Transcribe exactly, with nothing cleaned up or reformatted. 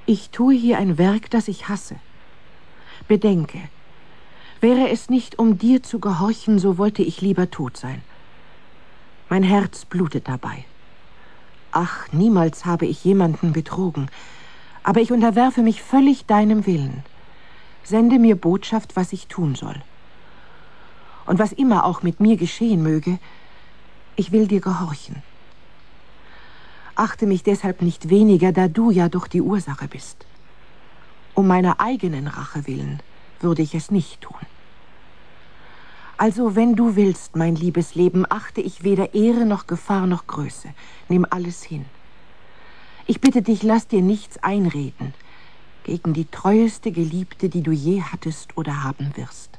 Ich tue hier ein Werk, das ich hasse. Bedenke, wäre es nicht, um dir zu gehorchen, so wollte ich lieber tot sein. Mein Herz blutet dabei. Ach, niemals habe ich jemanden betrogen, aber ich unterwerfe mich völlig deinem Willen. Sende mir Botschaft, was ich tun soll. Und was immer auch mit mir geschehen möge, ich will dir gehorchen. Achte mich deshalb nicht weniger, da du ja doch die Ursache bist. Um meiner eigenen Rache willen würde ich es nicht tun. Also, wenn du willst, mein liebes Leben, achte ich weder Ehre noch Gefahr noch Größe. Nimm alles hin. Ich bitte dich, lass dir nichts einreden gegen die treueste Geliebte, die du je hattest oder haben wirst.